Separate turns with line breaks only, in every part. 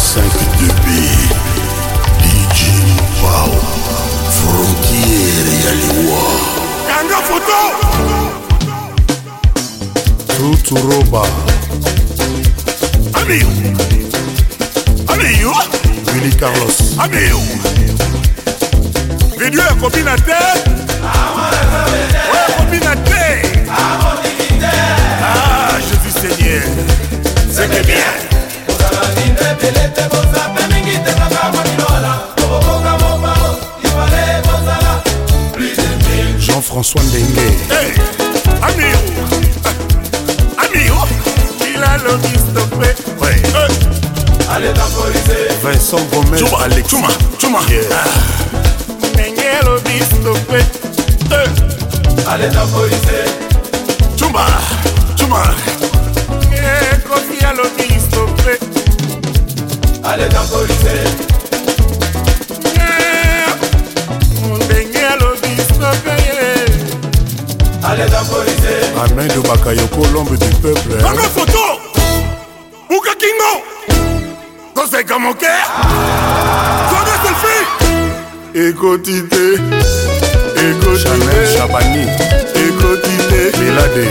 5-2B DJ Pau Frontiere ya liwa
Kanga photo
Tuturoba
Amiyo
Willy Carlos
Amiyo Video ya copine à terre Ouais, copine à terre Ah, Jésus Seigneur C'est que bien
Jean-François Ndengue
Hey, Amiyo Il a le stoppé Ouais
Allez temporiser
Vincent Gomez Alex
Chuma Ndengue le stoppé
Allez temporiser
Chuma Kofi a le stoppé
Allez temporiser
Ndengue le stoppé
Allez temporiser
Amen de Bakayoko, l'homme du peuple
Prends une photo Bouka Kingo Conseil comme mon cœur Prends un selfie
Écotité
Chanel
Chabani
Écotité
Melade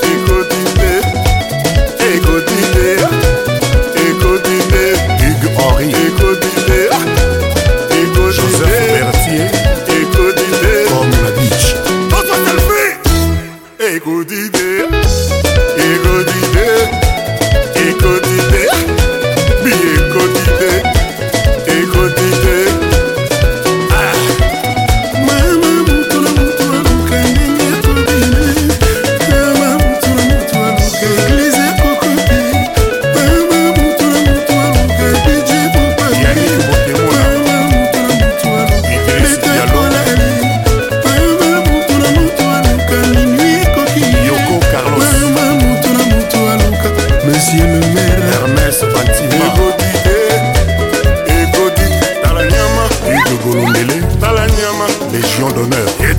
Écotité
Hugues Henry
Écotité
Joseph Berthier
Écotité
Comme la beach
Prends un selfie Écotité
Légion d'honneur
Et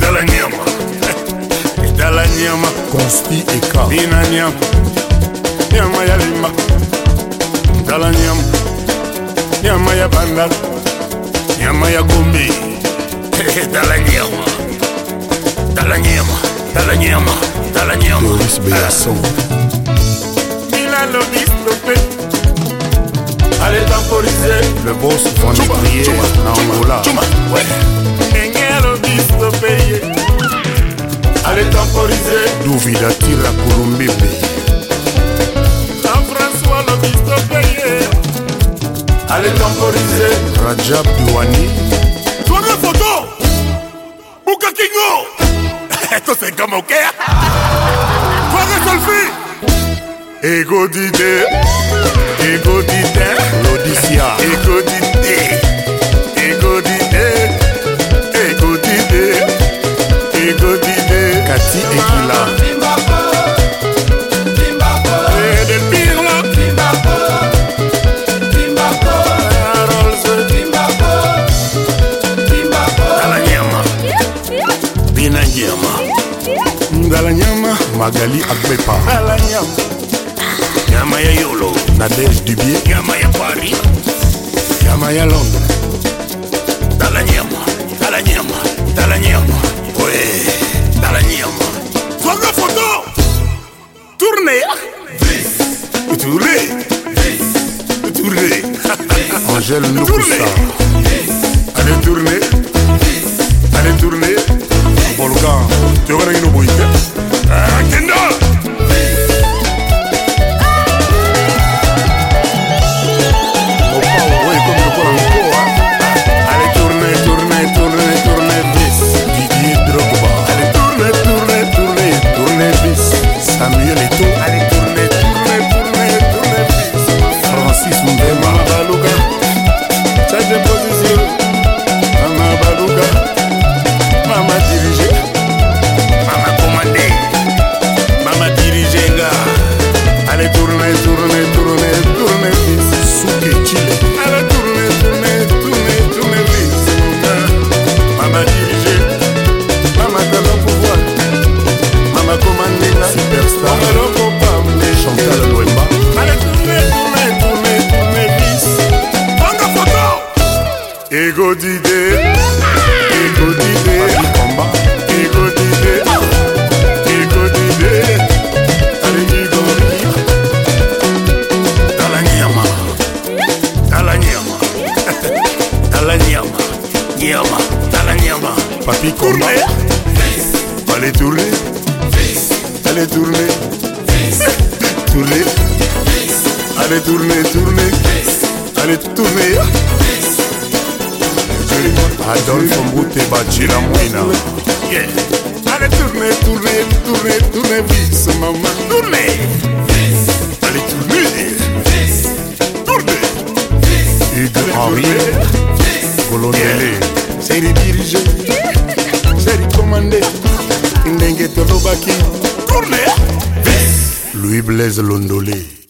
dans la nyama
Conspi et K
Bina nyama Nyama ya limba Dans la nyama Nyama ya bandal Nyama ya gombe Dans la nyama
Doris Béasson
Mila lo distope
Allez temporiser
Le boss Van Prier Angola
Ouais Nengelo distope
Allez temporiser
Douvida Tira Kolumbebe
Jean-François lo distope
Allez temporiser
Rajab Douani
Prends une photo Bouka Kingo Esto c'est comme au cœur Prends un selfie Écotité
L'Odyssea
Écotité
Cathy Ekila
Et des pires là Bina nyama
Ngala Nyama Magali Akbepa
Dala nyama Nyama ya Yolo
Nadège Dubier
Nyama ya Paris
Nyama ya Londres
Dala nyama Ouais Dala nyama Prends une photo Tournez Tournez
Angèle Nukusa
Allez tourner
Volcan
Tu vois une bouille Kenda Allez tourner
Didier Drogba
Tourner bis
Samuel Eto'o
Allez tourner bis
Francis Mbemba
Mama Baluka Change position Mama Baluka Mama dirige Mama commandé allez tournez, tournez, allez tournez, tournez, allez tournez.
Adolphe Mbute Bachila Mouina.
Yeah. Allez tournez, tournez, tournez, tournez, vis, maman, tournez. Allez tournez, tournez.
Hugues Henri Colonelé.
C'est les diriger, c'est les commander. Ndenge Tolobaki, tournez.
Louis Blaise Londolé.